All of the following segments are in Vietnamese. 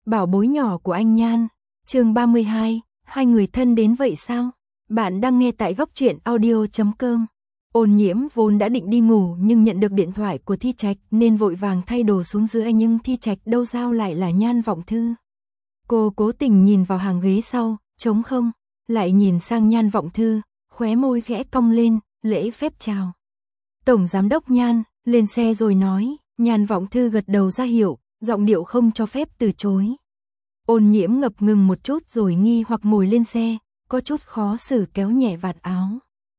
bảo bối nhỏ của anh Nhan. Chương 32, hai người thân đến vậy sao? Bạn đang nghe tại góc truyện audio.com. Ôn Nhiễm vốn đã định đi ngủ nhưng nhận được điện thoại của Thi Trạch nên vội vàng thay đồ xuống dưới, nhưng Thi Trạch đâu sao lại là Nhan Vọng Thư. Cô cố tình nhìn vào hàng ghế sau, trống không, lại nhìn sang Nhan Vọng Thư, khóe môi khẽ cong lên, lễ phép chào. Tổng giám đốc Nhan, lên xe rồi nói. Nhan Vọng Thư gật đầu ra hiệu, giọng điệu không cho phép từ chối. Ôn Nhiễm ngập ngừng một chút rồi nghi hoặc ngồi lên xe, có chút khó xử kéo nhẹ vạt áo.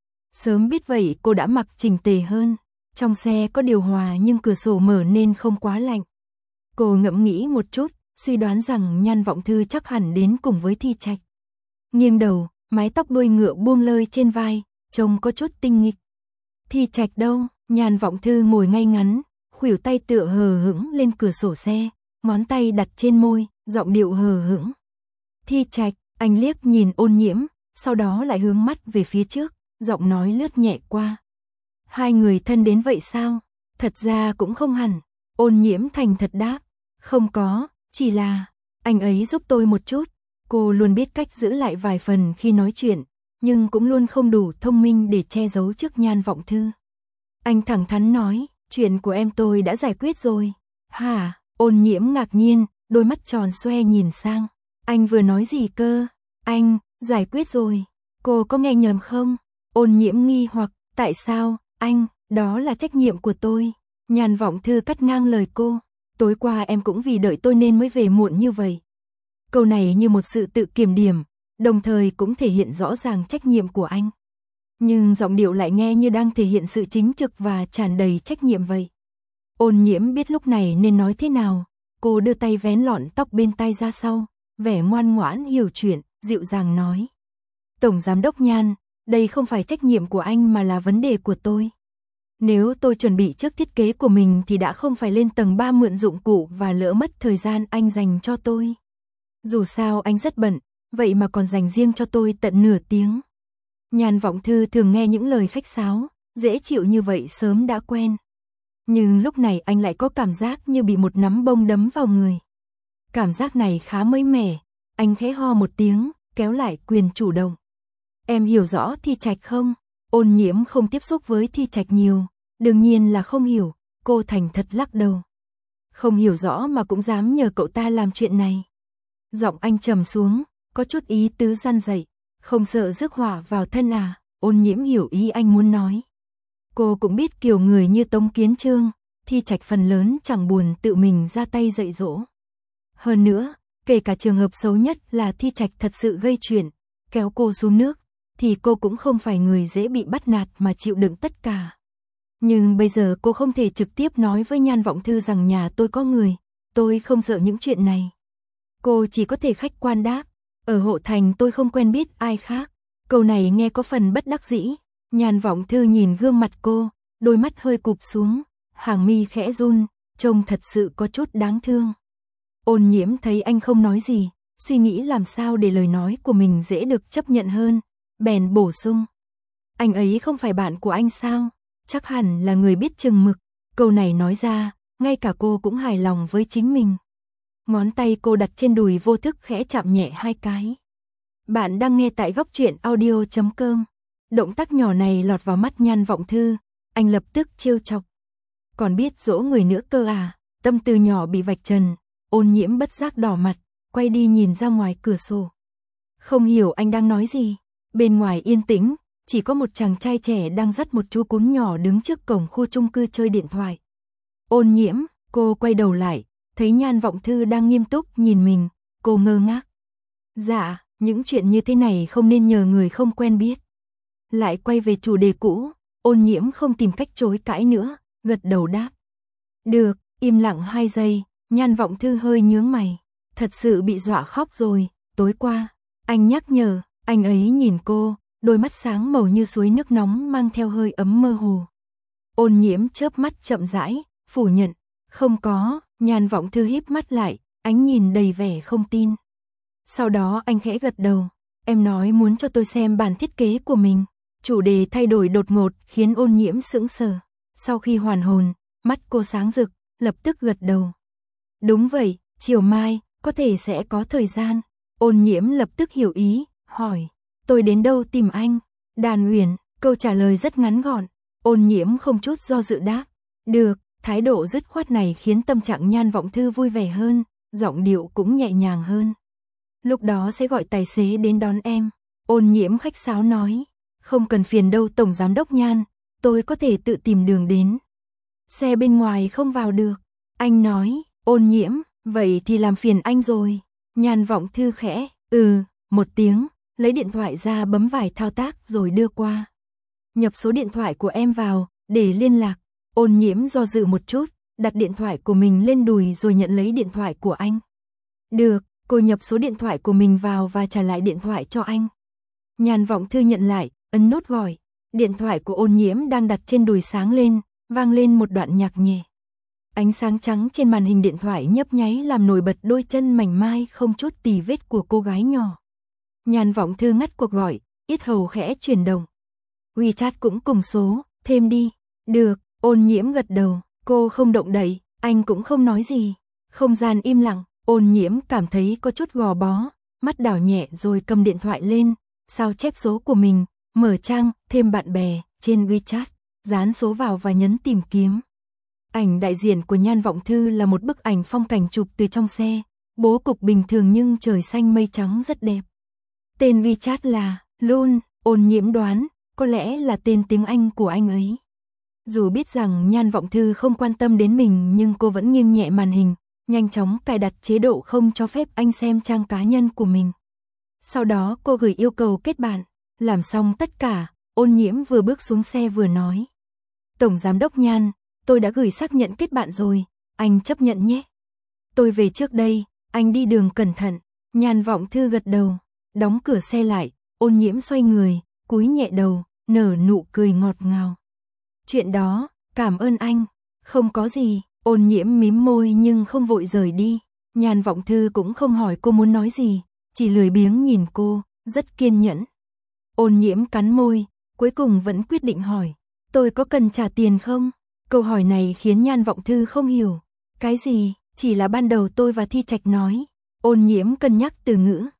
Sớm biết vậy cô đã mặc chỉnh tề hơn. Trong xe có điều hòa nhưng cửa sổ mở nên không quá lạnh. Cô ngẫm nghĩ một chút, suy đoán rằng Nhan Vọng Thư chắc hẳn đến cùng với Thi Trạch. Nghiêng đầu, mái tóc đuôi ngựa buông lơi trên vai, trông có chút tinh nghịch. Thi Trạch đâu? Nhan Vọng Thư ngồi ngay ngắn, khuỷu tay tựa hờ hững lên cửa sổ xe, ngón tay đặt trên môi, giọng điệu hờ hững. Thi Trạch, anh liếc nhìn Ôn Nhiễm, sau đó lại hướng mắt về phía trước, giọng nói lướt nhẹ qua. Hai người thân đến vậy sao? Thật ra cũng không hẳn. Ôn Nhiễm thành thật đáp. Không có, chỉ là anh ấy giúp tôi một chút. Cô luôn biết cách giữ lại vài phần khi nói chuyện, nhưng cũng luôn không đủ thông minh để che giấu trước Nhan Vọng Thư. Anh thẳng thắn nói, chuyện của em tôi đã giải quyết rồi. Hả? Ôn Nhiễm ngạc nhiên, đôi mắt tròn xoe nhìn sang. Anh vừa nói gì cơ? Anh, giải quyết rồi. Cô có nghe nhầm không? Ôn Nhiễm nghi hoặc, tại sao? Anh, đó là trách nhiệm của tôi. Nhan Vọng Thư cắt ngang lời cô. Tối qua em cũng vì đợi tôi nên mới về muộn như vậy. Câu này như một sự tự kiểm điểm, đồng thời cũng thể hiện rõ ràng trách nhiệm của anh. Nhưng giọng điệu lại nghe như đang thể hiện sự chính trực và tràn đầy trách nhiệm vậy. Ôn Nhiễm biết lúc này nên nói thế nào. Cô đưa tay vén lọn tóc bên tai ra sau, vẻ ngoan ngoãn hiểu chuyện, dịu dàng nói. Tổng giám đốc Nhan, đây không phải trách nhiệm của anh mà là vấn đề của tôi. Nếu tôi chuẩn bị trước thiết kế của mình thì đã không phải lên tầng 3 mượn dụng cụ và lỡ mất thời gian anh dành cho tôi. Dù sao anh rất bận, vậy mà còn dành riêng cho tôi tận nửa tiếng. Nhan Vọng Thư thường nghe những lời khách sáo, dễ chịu như vậy sớm đã quen. Nhưng lúc này anh lại có cảm giác như bị một nắm bông đấm vào người. Cảm giác này khá mới mẻ, anh khẽ ho một tiếng, kéo lại quyền chủ động. Em hiểu rõ Thi Trạch không? Ôn Nhiễm không tiếp xúc với Thi Trạch nhiều, đương nhiên là không hiểu, cô thành thật lắc đầu. Không hiểu rõ mà cũng dám nhờ cậu ta làm chuyện này. Giọng anh trầm xuống, có chút ý tứ gian dậy, không sợ rước họa vào thân à? Ôn Nhiễm hiểu ý anh muốn nói. Cô cũng biết kiểu người như Tống Kiến Trương, Thi Trạch phần lớn chẳng buồn tự mình ra tay dạy dỗ. Hơn nữa, kể cả trường hợp xấu nhất là Thi Trạch thật sự gây chuyện, kéo cô xuống nước, thì cô cũng không phải người dễ bị bắt nạt mà chịu đựng tất cả. Nhưng bây giờ cô không thể trực tiếp nói với Nhan Vọng Thư rằng nhà tôi có người, tôi không sợ những chuyện này. Cô chỉ có thể khách quan đáp, ở Hộ Thành tôi không quen biết ai khác. Câu này nghe có phần bất đắc dĩ. Nhan Vọng Thư nhìn gương mặt cô, đôi mắt hơi cụp xuống, hàng mi khẽ run, trông thật sự có chút đáng thương. Ôn Nhiễm thấy anh không nói gì, suy nghĩ làm sao để lời nói của mình dễ được chấp nhận hơn, bèn bổ sung. Anh ấy không phải bạn của anh sao? Chắc hẳn là người biết chừng mực. Câu này nói ra, ngay cả cô cũng hài lòng với chính mình. Ngón tay cô đặt trên đùi vô thức khẽ chạm nhẹ hai cái. Bạn đang nghe tại góc truyện audio.com. Động tác nhỏ này lọt vào mắt Nhan Vọng Thư, anh lập tức trêu chọc. Còn biết dỗ người nữa cơ à? Tâm tư nhỏ bị vạch trần, Ôn Nhiễm bất giác đỏ mặt, quay đi nhìn ra ngoài cửa sổ. Không hiểu anh đang nói gì. Bên ngoài yên tĩnh, chỉ có một chàng trai trẻ đang dắt một chú cún nhỏ đứng trước cổng khu chung cư chơi điện thoại. Ôn Nhiễm, cô quay đầu lại, thấy Nhan Vọng Thư đang nghiêm túc nhìn mình, cô ngơ ngác. Dạ, những chuyện như thế này không nên nhờ người không quen biết. Lại quay về chủ đề cũ, Ôn Nhiễm không tìm cách chối cãi nữa, gật đầu đáp. Được, im lặng 2 giây, Nhan Vọng Thư hơi nhướng mày. Thật sự bị dọa khóc rồi, tối qua, anh nhắc nhở, anh ấy nhìn cô, đôi mắt sáng màu như suối nước nóng mang theo hơi ấm mơ hồ. Ôn Nhiễm chớp mắt chậm rãi, phủ nhận, không có. Nhan Vọng Thư híp mắt lại, ánh nhìn đầy vẻ không tin. Sau đó anh khẽ gật đầu, em nói muốn cho tôi xem bản thiết kế của mình. Chủ đề thay đổi đột ngột khiến Ôn Nhiễm sững sờ. Sau khi hoàn hồn, mắt cô sáng rực, lập tức gật đầu. Đúng vậy, chiều mai, có thể sẽ có thời gian. Ôn Nhiễm lập tức hiểu ý, hỏi, tôi đến đâu tìm anh? Đàn Uyển, câu trả lời rất ngắn gọn. Ôn Nhiễm không chút do dự đáp, được, thái độ dứt khoát này khiến tâm trạng Nhan Vọng Thư vui vẻ hơn, giọng điệu cũng nhẹ nhàng hơn. Lúc đó sẽ gọi tài xế đến đón em. Ôn Nhiễm khách sáo nói, không cần phiền đâu Tổng Giám đốc Nhan, tôi có thể tự tìm đường đến. Xe bên ngoài không vào được. Anh nói, Ôn Nhiễm, vậy thì làm phiền anh rồi. Nhan Vọng Thư khẽ, một tiếng, lấy điện thoại ra bấm vài thao tác rồi đưa qua. Nhập số điện thoại của em vào, để liên lạc. Ôn Nhiễm do dự một chút, đặt điện thoại của mình lên đùi rồi nhận lấy điện thoại của anh. Được, cô nhập số điện thoại của mình vào và trả lại điện thoại cho anh. Nhan Vọng Thư nhận lại, ấn nút gọi. Điện thoại của Ôn Nhiễm đang đặt trên đùi sáng lên, vang lên một đoạn nhạc nhẹ. Ánh sáng trắng trên màn hình điện thoại nhấp nháy làm nổi bật đôi chân mảnh mai không chút tì vết của cô gái nhỏ. Nhan Vọng Thư ngắt cuộc gọi, yết hầu khẽ chuyển động. WeChat cũng cùng số, thêm đi. Được, Ôn Nhiễm gật đầu, cô không động đậy, anh cũng không nói gì. Không gian im lặng, Ôn Nhiễm cảm thấy có chút gò bó, mắt đảo nhẹ rồi cầm điện thoại lên, sao chép số của mình, mở trang, thêm bạn bè, trên WeChat, dán số vào và nhấn tìm kiếm. Ảnh đại diện của Nhan Vọng Thư là một bức ảnh phong cảnh chụp từ trong xe, bố cục bình thường nhưng trời xanh mây trắng rất đẹp. Tên WeChat là Lun, Ôn Nhiễm đoán, có lẽ là tên tiếng Anh của anh ấy. Dù biết rằng Nhan Vọng Thư không quan tâm đến mình nhưng cô vẫn nghiêng nhẹ màn hình, nhanh chóng cài đặt chế độ không cho phép anh xem trang cá nhân của mình. Sau đó cô gửi yêu cầu kết bạn, làm xong tất cả, Ôn Nhiễm vừa bước xuống xe vừa nói. Tổng Giám đốc Nhan, tôi đã gửi xác nhận kết bạn rồi, anh chấp nhận nhé. Tôi về trước đây, anh đi đường cẩn thận. Nhan Vọng Thư gật đầu, đóng cửa xe lại, Ôn Nhiễm xoay người, cúi nhẹ đầu, nở nụ cười ngọt ngào. Chuyện đó, cảm ơn anh. Không có gì, Ôn Nhiễm mím môi nhưng không vội rời đi. Nhan Vọng Thư cũng không hỏi cô muốn nói gì, chỉ lười biếng nhìn cô, rất kiên nhẫn. Ôn Nhiễm cắn môi, cuối cùng vẫn quyết định hỏi, tôi có cần trả tiền không? Câu hỏi này khiến Nhan Vọng Thư không hiểu. Cái gì? Chỉ là ban đầu tôi và Thi Trạch nói. Ôn Nhiễm cân nhắc từ ngữ.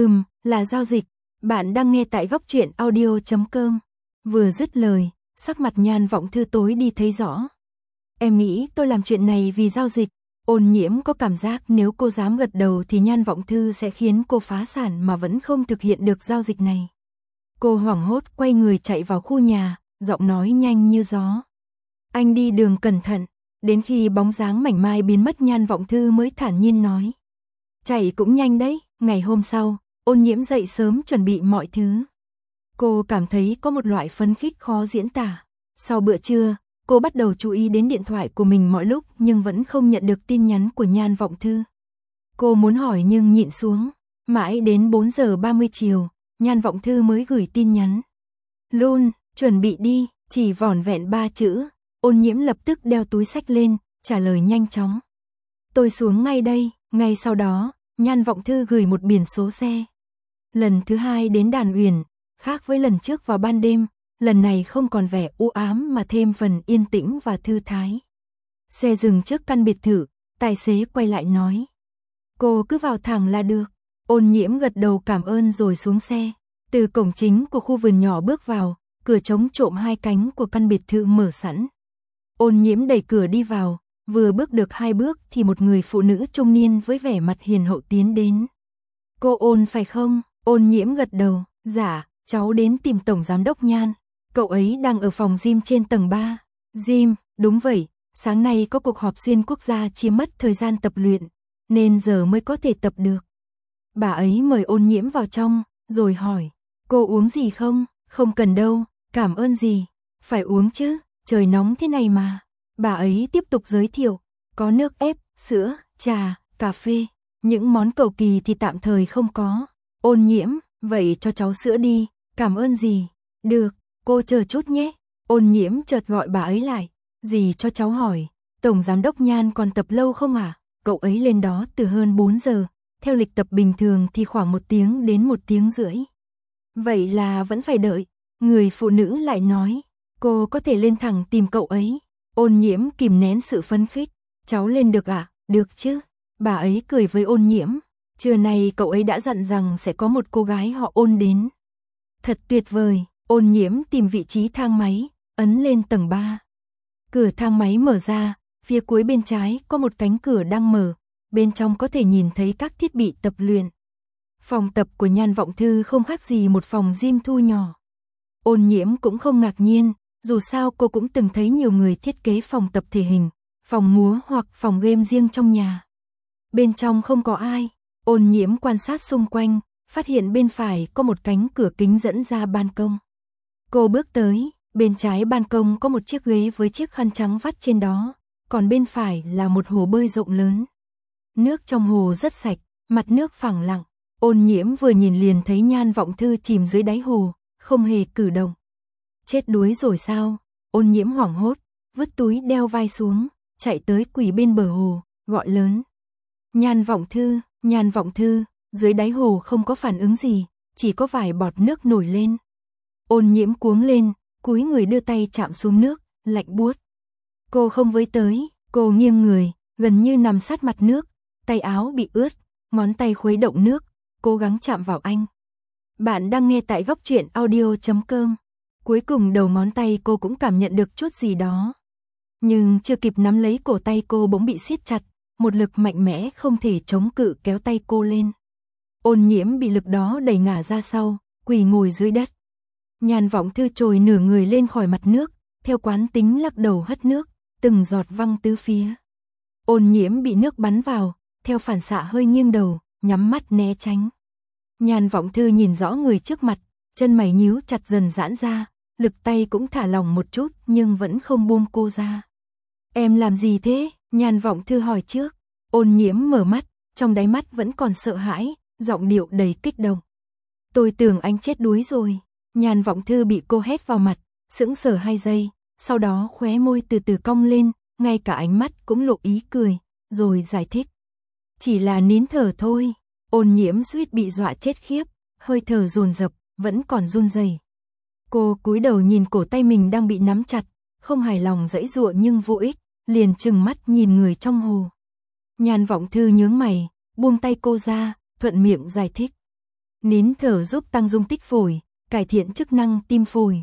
Là giao dịch. Bạn đang nghe tại Góc Truyện Audio.com. Vừa dứt lời, sắc mặt Nhan Vọng Thư tối đi thấy rõ. Em nghĩ tôi làm chuyện này vì giao dịch. Ôn Nhiễm có cảm giác nếu cô dám gật đầu thì Nhan Vọng Thư sẽ khiến cô phá sản mà vẫn không thực hiện được giao dịch này. Cô hoảng hốt quay người chạy vào khu nhà, giọng nói nhanh như gió. Anh đi đường cẩn thận, đến khi bóng dáng mảnh mai biến mất Nhan Vọng Thư mới thản nhiên nói. Chạy cũng nhanh đấy. Ngày hôm sau, Ôn Nhiễm dậy sớm chuẩn bị mọi thứ. Cô cảm thấy có một loại phấn khích khó diễn tả. Sau bữa trưa, cô bắt đầu chú ý đến điện thoại của mình mọi lúc nhưng vẫn không nhận được tin nhắn của Nhan Vọng Thư. Cô muốn hỏi nhưng nhịn xuống. Mãi đến 4 giờ 30 chiều, Nhan Vọng Thư mới gửi tin nhắn. Lun, chuẩn bị đi, chỉ vỏn vẹn 3 chữ. Ôn Nhiễm lập tức đeo túi xách lên, trả lời nhanh chóng. Tôi xuống ngay đây. Ngay sau đó, Nhan Vọng Thư gửi một biển số xe. Lần thứ hai đến Đàn Uyển, khác với lần trước vào ban đêm, lần này không còn vẻ u ám mà thêm phần yên tĩnh và thư thái. Xe dừng trước căn biệt thự, tài xế quay lại nói. Cô cứ vào thẳng là được. Ôn Nhiễm gật đầu cảm ơn rồi xuống xe. Từ cổng chính của khu vườn nhỏ bước vào, cửa chống trộm 2 cánh của căn biệt thự mở sẵn. Ôn Nhiễm đẩy cửa đi vào, vừa bước được 2 bước thì một người phụ nữ trung niên với vẻ mặt hiền hậu tiến đến. Cô Ôn phải không? Ôn Nhiễm gật đầu, dạ, cháu đến tìm Tổng Giám đốc Nhan. Cậu ấy đang ở phòng gym trên tầng 3. Gym, đúng vậy, sáng nay có cuộc họp xuyên quốc gia chiếm mất thời gian tập luyện, nên giờ mới có thể tập được. Bà ấy mời Ôn Nhiễm vào trong, rồi hỏi, cô uống gì không? Không cần đâu, cảm ơn gì. Phải uống chứ, trời nóng thế này mà. Bà ấy tiếp tục giới thiệu, có nước ép, sữa, trà, cà phê, những món cầu kỳ thì tạm thời không có. Ôn Nhiễm, vậy cho cháu sữa đi, cảm ơn gì. Được, cô chờ chút nhé. Ôn Nhiễm chợt gọi bà ấy lại, gì cho cháu hỏi, Tổng Giám đốc Nhan còn tập lâu không à? Cậu ấy lên đó từ hơn 4 giờ, theo lịch tập bình thường thì khoảng 1 tiếng đến 1 tiếng rưỡi. Vậy là vẫn phải đợi. Người phụ nữ lại nói, cô có thể lên thẳng tìm cậu ấy. Ôn Nhiễm kìm nén sự phấn khích, cháu lên được ạ? Được chứ. Bà ấy cười với Ôn Nhiễm, trưa nay cậu ấy đã dặn rằng sẽ có một cô gái họ Ôn đến. Thật tuyệt vời, Ôn Nhiễm tìm vị trí thang máy, ấn lên tầng 3. Cửa thang máy mở ra, phía cuối bên trái có một cánh cửa đang mở, bên trong có thể nhìn thấy các thiết bị tập luyện. Phòng tập của Nhan Vọng Thư không khác gì một phòng gym thu nhỏ. Ôn Nhiễm cũng không ngạc nhiên, dù sao cô cũng từng thấy nhiều người thiết kế phòng tập thể hình, phòng múa hoặc phòng game riêng trong nhà. Bên trong không có ai, Ôn Nhiễm quan sát xung quanh, phát hiện bên phải có một cánh cửa kính dẫn ra ban công. Cô bước tới, bên trái ban công có một chiếc ghế với chiếc khăn trắng vắt trên đó, còn bên phải là một hồ bơi rộng lớn. Nước trong hồ rất sạch, mặt nước phẳng lặng. Ôn Nhiễm vừa nhìn liền thấy Nhan Vọng Thư chìm dưới đáy hồ, không hề cử động. Chết đuối rồi sao? Ôn Nhiễm hoảng hốt, vứt túi đeo vai xuống, chạy tới quỳ bên bờ hồ, gọi lớn. Nhan Vọng Thư, dưới đáy hồ không có phản ứng gì, chỉ có vài bọt nước nổi lên. Ôn Nhiễm cuống lên, cúi người đưa tay chạm xuống nước, lạnh buốt. Cô không với tới, cô nghiêng người, gần như nằm sát mặt nước, tay áo bị ướt, ngón tay khuấy động nước, cố gắng chạm vào anh. Bạn đang nghe tại góc truyện audio.com. Cuối cùng đầu ngón tay cô cũng cảm nhận được chút gì đó. Nhưng chưa kịp nắm lấy cổ tay cô bỗng bị siết chặt, một lực mạnh mẽ không thể chống cự kéo tay cô lên. Ôn Nhiễm bị lực đó đẩy ngả ra sau, quỳ ngồi dưới đất. Nhan Vọng Thư trồi nửa người lên khỏi mặt nước, theo quán tính lắc đầu hất nước, từng giọt văng tứ phía. Ôn Nhiễm bị nước bắn vào, theo phản xạ hơi nghiêng đầu, nhắm mắt né tránh. Nhan Vọng Thư nhìn rõ người trước mặt, chân mày nhíu chặt dần giãn ra, lực tay cũng thả lỏng một chút nhưng vẫn không buông cô ra. Em làm gì thế? Nhan Vọng Thư hỏi trước. Ôn Nhiễm mở mắt, trong đáy mắt vẫn còn sợ hãi, giọng điệu đầy kích động. Tôi tưởng anh chết đuối rồi. Nhan Vọng Thư bị cô hét vào mặt, sững sờ 2 giây, sau đó khóe môi từ từ cong lên, ngay cả ánh mắt cũng lộ ý cười, rồi giải thích. Chỉ là nín thở thôi. Ôn Nhiễm suýt bị dọa chết khiếp, hơi thở dồn dập, vẫn còn run rẩy. Cô cúi đầu nhìn cổ tay mình đang bị nắm chặt, không hài lòng giãy giụa nhưng vô ích, liền trừng mắt nhìn người trong hồ. Nhan Vọng Thư nhướng mày, buông tay cô ra, thuận miệng giải thích. Nín thở giúp tăng dung tích phổi, cải thiện chức năng tim phổi.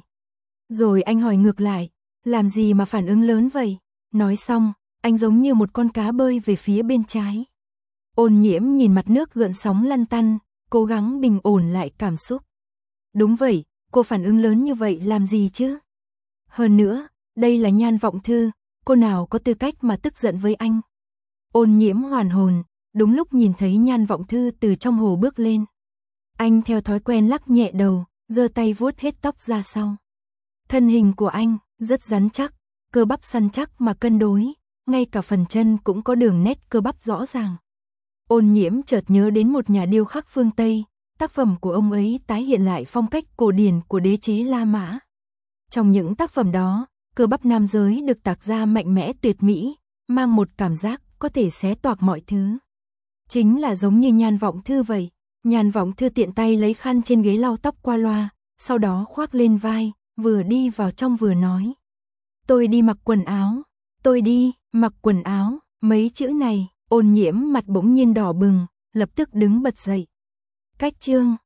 Rồi anh hỏi ngược lại, làm gì mà phản ứng lớn vậy? Nói xong, anh giống như một con cá bơi về phía bên trái. Ôn Nhiễm nhìn mặt nước gợn sóng lăn tăn, cố gắng bình ổn lại cảm xúc. Đúng vậy, cô phản ứng lớn như vậy làm gì chứ? Hơn nữa, đây là Nhan Vọng Thư, cô nào có tư cách mà tức giận với anh? Ôn Nhiễm hoàn hồn, đúng lúc nhìn thấy Nhan Vọng Thư từ trong hồ bước lên. Anh theo thói quen lắc nhẹ đầu, giơ tay vuốt hết tóc ra sau. Thân hình của anh rất rắn chắc, cơ bắp săn chắc mà cân đối, ngay cả phần chân cũng có đường nét cơ bắp rõ ràng. Ôn Nhiễm chợt nhớ đến một nhà điêu khắc phương Tây, tác phẩm của ông ấy tái hiện lại phong cách cổ điển của đế chế La Mã. Trong những tác phẩm đó, cơ bắp nam giới được tạc ra mạnh mẽ tuyệt mỹ, mang một cảm giác có thể xé toạc mọi thứ. Chính là giống như Nhan Vọng Thư vậy. Nhan Vọng Thư tiện tay lấy khăn trên ghế lau tóc qua loa, sau đó khoác lên vai, vừa đi vào trong vừa nói. Tôi đi mặc quần áo, tôi đi mặc quần áo, mấy chữ này, Ôn Nhiễm mặt bỗng nhiên đỏ bừng, lập tức đứng bật dậy. Cách chương